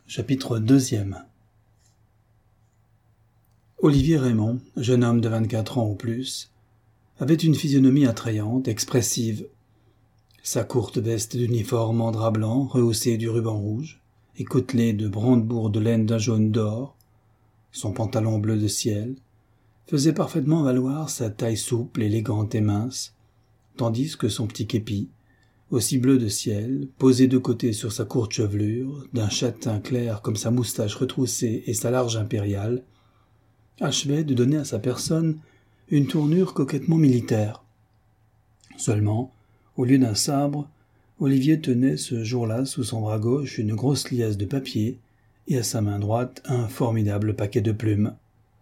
Chapitre 2. Olivier Raymond, jeune homme de 24 ans ou plus, avait une physionomie attrayante, expressive. Sa courte veste d'uniforme en drap blanc, rehaussée du ruban rouge, et côtelée de brandebourgs de laine d'un jaune d'or, son pantalon bleu de ciel, faisait parfaitement valoir sa taille souple, élégante et mince, tandis que son petit képi, aussi bleu de ciel, posé de côté sur sa courte chevelure, d'un châtain clair comme sa moustache retroussée et sa large impériale, achevait de donner à sa personne une tournure coquettement militaire. Seulement, au lieu d'un sabre, Olivier tenait ce jour-là sous son bras gauche une grosse liasse de papier et à sa main droite un formidable paquet de plumes.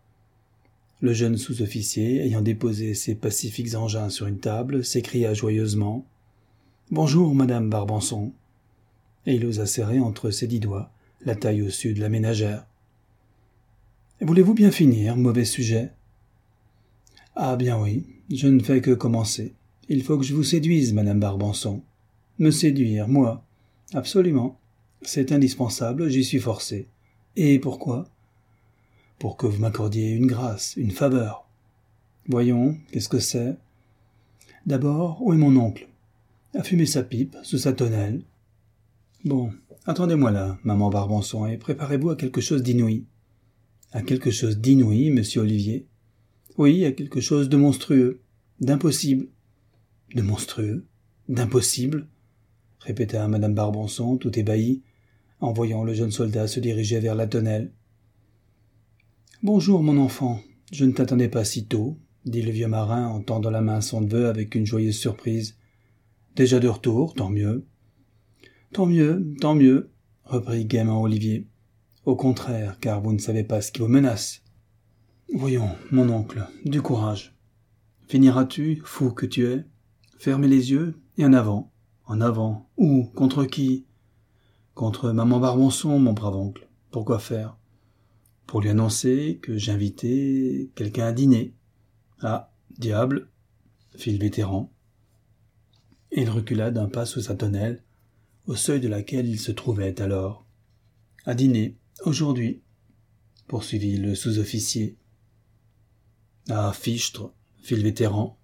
Le jeune sous-officier, ayant déposé ses pacifiques engins sur une table, s'écria joyeusement « Bonjour, Madame Barbançon !» et il osa serrer entre ses 10 doigts la taille au sud de la ménagère. « Voulez-vous bien finir, mauvais sujet ?»« Ah bien oui, je ne fais que commencer. Il faut que je vous séduise, Madame Barbançon. »« Me séduire, moi ? Absolument. C'est indispensable, j'y suis forcé. Et pourquoi ? Pour que vous m'accordiez une grâce, une faveur. Voyons, qu'est-ce que c'est ? D'abord, où est mon oncle ? À fumer sa pipe, sous sa tonnelle. Bon, attendez-moi là, maman Barbançon, et préparez-vous à quelque chose d'inouï. À quelque chose d'inouï, monsieur Olivier ? Oui, à quelque chose de monstrueux, d'impossible. De monstrueux, d'impossible, répéta madame Barbançon, tout ébahie, en voyant le jeune soldat se diriger vers la tonnelle. Bonjour, mon enfant, je ne t'attendais pas si tôt, dit le vieux marin en tendant la main à son neveu avec une joyeuse surprise. Déjà de retour, tant mieux. Tant mieux, reprit gaiement Olivier. Au contraire, car vous ne savez pas ce qui vous menace. Voyons, mon oncle, du courage. Finiras-tu, fou que tu es ? Fermez les yeux et en avant. En avant. Où ? Contre qui ? Contre maman Barbançon, mon brave oncle. Pourquoi faire ? Pour lui annoncer que j'ai invité quelqu'un à dîner. Ah, diable, fit le vétéran. Et il recula d'un pas sous sa tonnelle, au seuil de laquelle il se trouvait alors. À dîner, aujourd'hui, poursuivit le sous-officier. Ah, fichtre, fit le vétéran.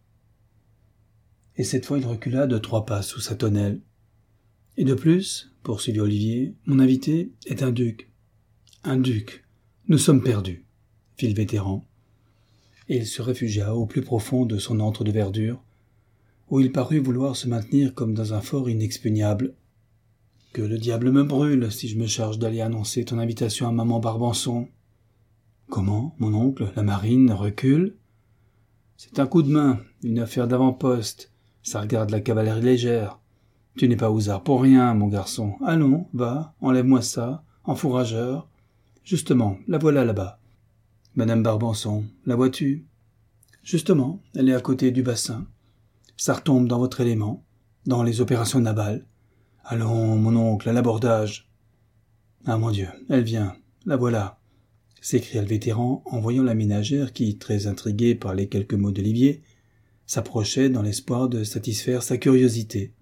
Et cette fois il recula de 3 pas sous sa tonnelle. Et de plus, poursuivit Olivier, mon invité est un duc. Un duc. Nous sommes perdus, fit le vétéran. Et il se réfugia au plus profond de son antre de verdure, où il parut vouloir se maintenir comme dans un fort inexpugnable. Que le diable me brûle si je me charge d'aller annoncer ton invitation à maman Barbançon. Comment, mon oncle, la marine recule ? C'est un coup de main, une affaire d'avant-poste, ça regarde la cavalerie légère. Tu n'es pas ousard pour rien, mon garçon. Allons, va, enlève-moi ça, enfourrageur. Justement, la voilà là-bas. Madame Barbançon, la vois-tu ? Justement, elle est à côté du bassin. Ça retombe dans votre élément, dans les opérations navales. Allons, mon oncle, à l'abordage. Ah mon Dieu, elle vient, la voilà, s'écria le vétéran en voyant la ménagère qui, très intriguée par les quelques mots d'Olivier, s'approchait dans l'espoir de satisfaire sa curiosité.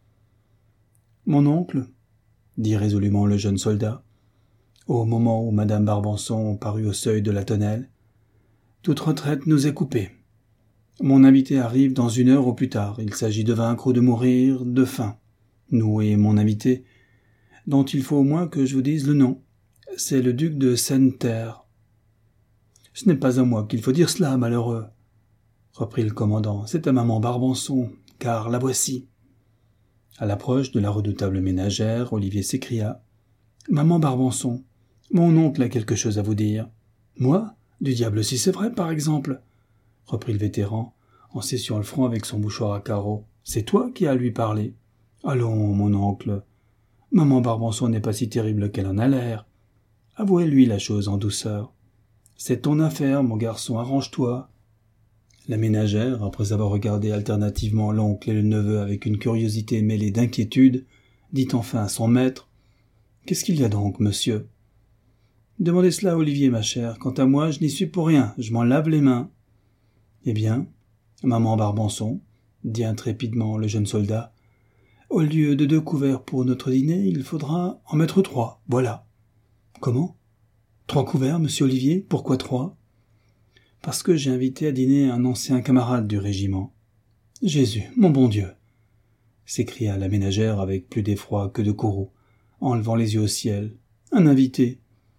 Mon oncle, dit résolument le jeune soldat, au moment où madame Barbançon parut au seuil de la tonnelle, toute retraite nous est coupée. Mon invité arrive dans 1 heure au plus tard. Il s'agit de vaincre ou de mourir de faim. Nous et mon invité, dont il faut au moins que je vous dise le nom. C'est le duc de Senneterre. Ce n'est pas à moi qu'il faut dire cela, malheureux, reprit le commandant. C'est à maman Barbançon, car la voici. À l'approche de la redoutable ménagère, Olivier s'écria. Maman Barbançon, mon oncle a quelque chose à vous dire. Moi ? Du diable si c'est vrai, par exemple, reprit le vétéran, en s'essuyant le front avec son mouchoir à carreaux. C'est toi qui as à lui parler. Allons, mon oncle. Maman Barbançon n'est pas si terrible qu'elle en a l'air. Avouez-lui la chose en douceur. C'est ton affaire, mon garçon, arrange-toi. La ménagère, après avoir regardé alternativement l'oncle et le neveu avec une curiosité mêlée d'inquiétude, dit enfin à son maître. Qu'est-ce qu'il y a donc, monsieur ? Demandez cela à Olivier, ma chère. Quant à moi, je n'y suis pour rien. Je m'en lave les mains. Eh bien, maman Barbançon, dit intrépidement le jeune soldat, au lieu de 2 couverts pour notre dîner, il faudra en mettre 3, voilà. Comment? 3 couverts, monsieur Olivier? Pourquoi 3? Parce que j'ai invité à dîner un ancien camarade du régiment. Jésus, mon bon Dieu! S'écria la ménagère avec plus d'effroi que de courroux, en levant les yeux au ciel. Un invité!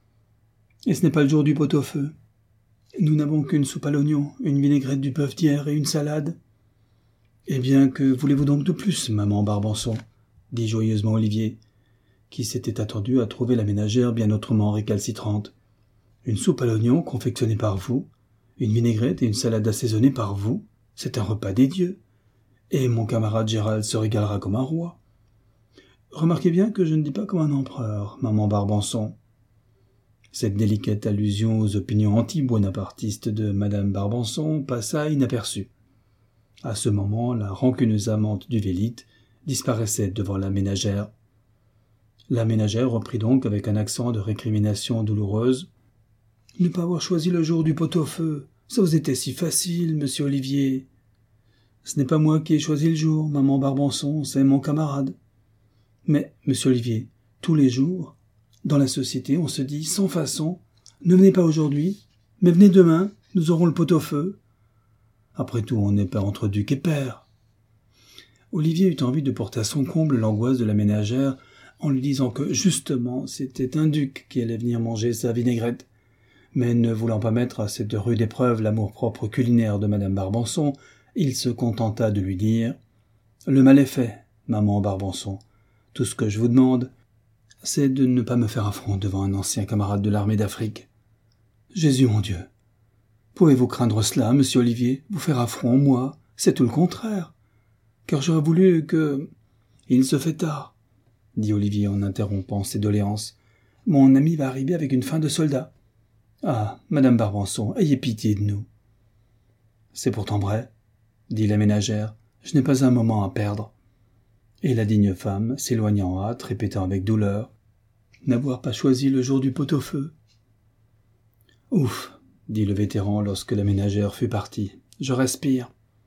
Et ce n'est pas le jour du pot-au-feu. Nous n'avons qu'une soupe à l'oignon, une vinaigrette du bœuf d'hier et une salade. Eh bien, que voulez-vous donc de plus, maman Barbançon? Dit joyeusement Olivier, qui s'était attendu à trouver la ménagère bien autrement récalcitrante. Une soupe à l'oignon confectionnée par vous, une vinaigrette et une salade assaisonnée par vous, c'est un repas des dieux. Et mon camarade Gérald se régalera comme un roi. Remarquez bien que je ne dis pas comme un empereur, maman Barbançon. Cette délicate allusion aux opinions anti-bonapartistes de madame Barbançon passa inaperçue. À ce moment, la rancuneuse amante du Vélite disparaissait devant la ménagère. La ménagère reprit donc avec un accent de récrimination douloureuse. « Ne pas avoir choisi le jour du pot-au-feu, ça vous était si facile, monsieur Olivier. Ce n'est pas moi qui ai choisi le jour, maman Barbançon, c'est mon camarade. Mais, monsieur Olivier, tous les jours, dans la société, on se dit sans façon, ne venez pas aujourd'hui, mais venez demain, nous aurons le pot-au-feu. Après tout, on n'est pas entre duc et père. » Olivier eut envie de porter à son comble l'angoisse de la ménagère en lui disant que, justement, c'était un duc qui allait venir manger sa vinaigrette. Mais ne voulant pas mettre à cette rude épreuve l'amour-propre culinaire de madame Barbançon, il se contenta de lui dire « Le mal est fait, maman Barbançon. Tout ce que je vous demande, c'est de ne pas me faire affront devant un ancien camarade de l'armée d'Afrique. Jésus mon Dieu! Pouvez-vous craindre cela, monsieur Olivier? Vous faire affront, moi, c'est tout le contraire. Car j'aurais voulu que... Il se fait tard, dit Olivier en interrompant ses doléances. Mon ami va arriver avec une faim de soldat. Ah, madame Barbançon, ayez pitié de nous. C'est pourtant vrai, dit la ménagère, je n'ai pas un moment à perdre. Et la digne femme s'éloigna en hâte, répétant avec douleur, n'avoir pas choisi le jour du pot-au-feu. Ouf, dit le vétéran lorsque la ménagère fut partie, je respire.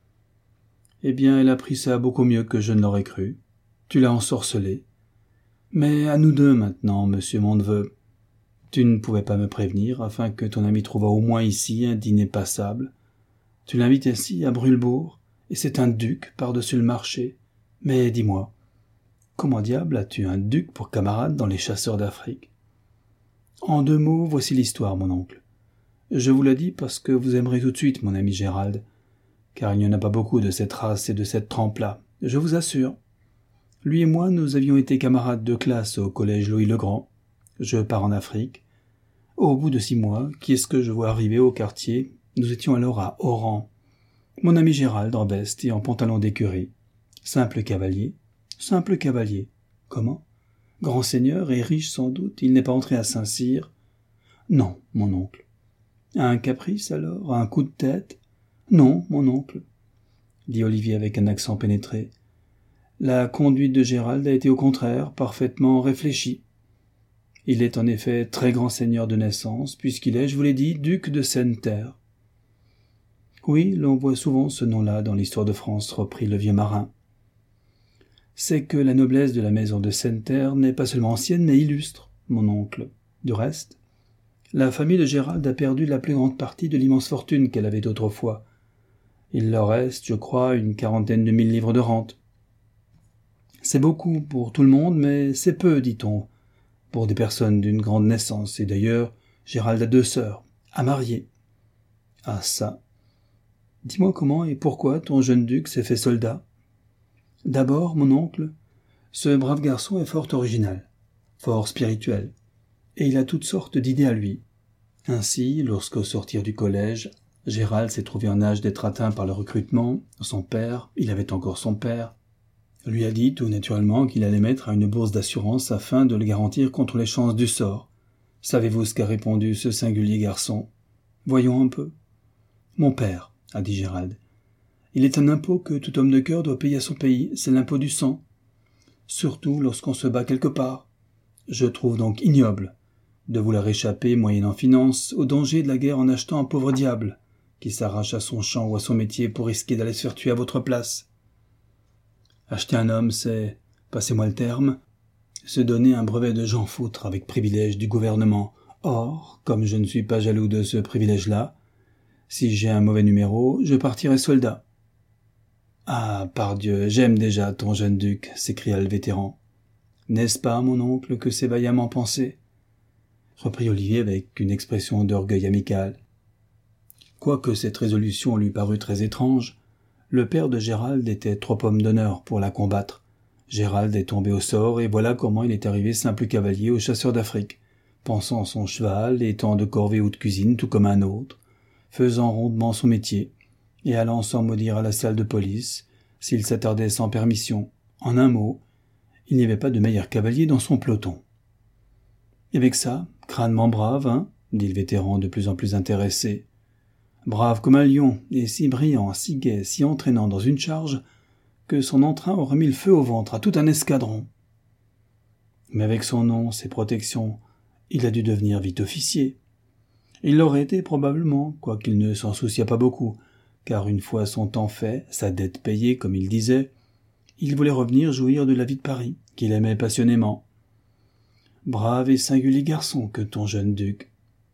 Eh bien, elle a pris ça beaucoup mieux que je ne l'aurais cru. Tu l'as ensorcelée. Mais à nous deux maintenant, monsieur mon neveu. Tu ne pouvais pas me prévenir, afin que ton ami trouvât au moins ici un dîner passable. Tu l'invites ici, à Brûlebourg, et c'est un duc par-dessus le marché. Mais dis-moi, comment diable as-tu un duc pour camarade dans les chasseurs d'Afrique? En 2 mots, voici l'histoire, mon oncle. Je vous la dis parce que vous aimerez tout de suite mon ami Gérald, car il n'y en a pas beaucoup de cette race et de cette trempe-là, je vous assure. Lui et moi, nous avions été camarades de classe au collège Louis-le-Grand. Je pars en Afrique. Au bout de 6 mois, qui est-ce que je vois arriver au quartier? Nous étions alors à Oran. Mon ami Gérald en veste et en pantalon d'écurie. Simple cavalier. Simple cavalier. Comment? Grand seigneur et riche sans doute, il n'est pas entré à Saint-Cyr? Non, mon oncle. Un caprice alors? Un coup de tête? Non, mon oncle, dit Olivier avec un accent pénétré. La conduite de Gérald a été au contraire parfaitement réfléchie. Il est en effet très grand seigneur de naissance, puisqu'il est, je vous l'ai dit, duc de Senneterre. Oui, l'on voit souvent ce nom-là dans l'histoire de France, reprit le vieux marin. C'est que la noblesse de la maison de Senneterre n'est pas seulement ancienne, mais illustre, mon oncle. Du reste, la famille de Gérald a perdu la plus grande partie de l'immense fortune qu'elle avait autrefois. Il leur reste, je crois, une 40 000 livres de rente. C'est beaucoup pour tout le monde, mais c'est peu, dit-on, pour des personnes d'une grande naissance. Et d'ailleurs, Gérald a 2 sœurs, à marier. Ah ça! Dis-moi comment et pourquoi ton jeune duc s'est fait soldat. D'abord, mon oncle, ce brave garçon est fort original, fort spirituel, et il a toutes sortes d'idées à lui. Ainsi, lorsqu'au sortir du collège, Gérald s'est trouvé en âge d'être atteint par le recrutement, son père, il avait encore son père, lui a dit tout naturellement qu'il allait mettre à une bourse d'assurance afin de le garantir contre les chances du sort. Savez-vous ce qu'a répondu ce singulier garçon? Voyons un peu. Mon père, a dit Gérald, il est un impôt que tout homme de cœur doit payer à son pays, c'est l'impôt du sang. Surtout lorsqu'on se bat quelque part. Je trouve donc ignoble de vouloir échapper, moyennant finance, au danger de la guerre en achetant un pauvre diable qui s'arrache à son champ ou à son métier pour risquer d'aller se faire tuer à votre place. Acheter un homme, c'est, passez-moi le terme, se donner un brevet de Jean Foutre avec privilège du gouvernement. Or, comme je ne suis pas jaloux de ce privilège-là, si j'ai un mauvais numéro, je partirai soldat. »« Ah, pardieu, j'aime déjà ton jeune duc, » s'écria le vétéran. « N'est-ce pas, mon oncle, que c'est vaillamment pensé ?» reprit Olivier avec une expression d'orgueil amical. Quoique cette résolution lui parût très étrange, le père de Gérald était trop homme d'honneur pour la combattre. Gérald est tombé au sort, et voilà comment il est arrivé simple cavalier aux chasseurs d'Afrique, pensant son cheval, étant de corvée ou de cuisine tout comme un autre, faisant rondement son métier, et allant sans maudire à la salle de police, s'il s'attardait sans permission. En un mot, il n'y avait pas de meilleur cavalier dans son peloton. « Et avec ça, crânement brave, hein ?» dit le vétéran de plus en plus intéressé. « Brave comme un lion, et si brillant, si gai, si entraînant dans une charge, que son entrain aurait mis le feu au ventre à tout un escadron. Mais avec son nom, ses protections, il a dû devenir vite officier. Il l'aurait été probablement, quoiqu'il ne s'en souciât pas beaucoup, car une fois son temps fait, sa dette payée, comme il disait, il voulait revenir jouir de la vie de Paris, qu'il aimait passionnément. Brave et singulier garçon que ton jeune duc.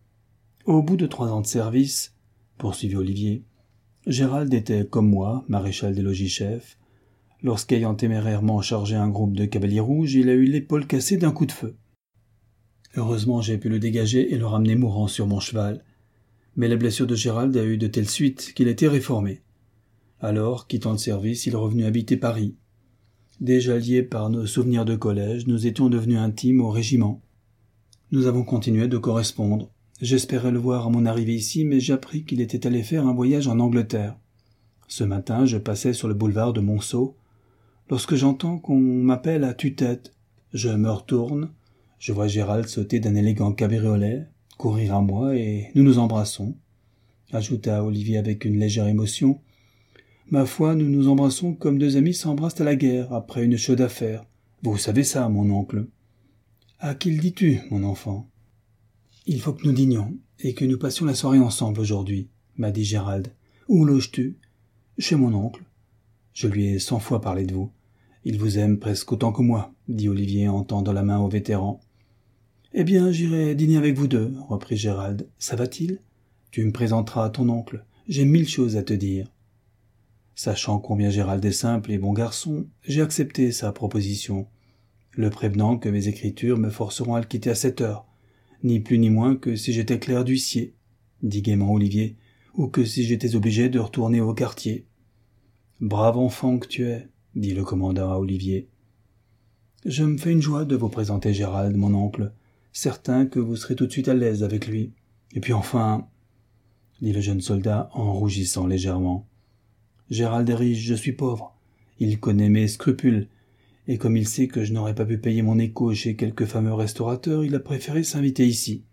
Au bout de 3 ans de service, poursuivit Olivier, Gérald était, comme moi, maréchal des logis-chefs, lorsqu'ayant témérairement chargé un groupe de cavaliers rouges, il a eu l'épaule cassée d'un coup de feu. Heureusement, j'ai pu le dégager et le ramener mourant sur mon cheval. Mais la blessure de Gérald a eu de telles suites qu'il a été réformé. Alors, quittant le service, il est revenu habiter Paris. Déjà liés par nos souvenirs de collège, nous étions devenus intimes au régiment. Nous avons continué de correspondre. J'espérais le voir à mon arrivée ici, mais j'appris qu'il était allé faire un voyage en Angleterre. Ce matin, je passais sur le boulevard de Monceau, lorsque j'entends qu'on m'appelle à tue-tête. Je me retourne, je vois Gérald sauter d'un élégant cabriolet, courir à moi, et nous nous embrassons. Ajouta Olivier avec une légère émotion. Ma foi, nous nous embrassons comme 2 amis s'embrassent à la guerre, après une chaude affaire. Vous savez ça, mon oncle. À qui le dis-tu, mon enfant? Il faut que nous dînions, et que nous passions la soirée ensemble aujourd'hui, m'a dit Gérald. Où loges-tu? Chez mon oncle. Je lui ai 100 fois parlé de vous. Il vous aime presque autant que moi, dit Olivier en tendant la main au vétéran. Eh bien, j'irai dîner avec vous deux, reprit Gérald. Ça va-t-il? Tu me présenteras à ton oncle. J'ai 1000 choses à te dire. Sachant combien Gérald est simple et bon garçon, j'ai accepté sa proposition, le prévenant que mes écritures me forceront à le quitter à 7 heures, ni plus ni moins que si j'étais clerc d'huissier, dit gaiement Olivier, ou que si j'étais obligé de retourner au quartier. Brave enfant que tu es, dit le commandant à Olivier. Je me fais une joie de vous présenter Gérald, mon oncle, certain que vous serez tout de suite à l'aise avec lui. Et puis enfin, dit le jeune soldat en rougissant légèrement, Gérald est riche, je suis pauvre. Il connaît mes scrupules, et comme il sait que je n'aurais pas pu payer mon écho chez quelque fameux restaurateur, il a préféré s'inviter ici.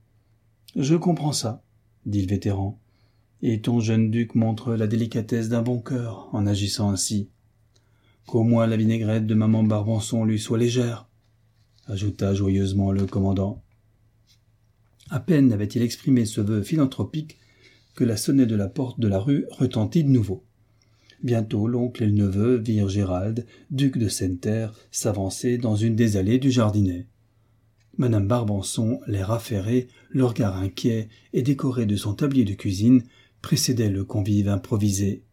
Je comprends ça, dit le vétéran, et ton jeune duc montre la délicatesse d'un bon cœur en agissant ainsi. Qu'au moins la vinaigrette de maman Barbançon lui soit légère, ajouta joyeusement le commandant. À peine avait-il exprimé ce vœu philanthropique que la sonnette de la porte de la rue retentit de nouveau. Bientôt l'oncle et le neveu virent Gérald, duc de Senneterre, s'avancer dans une des allées du jardinet. Madame Barbançon, l'air affairé, le regard inquiet et décoré de son tablier de cuisine, précédait le convive improvisé.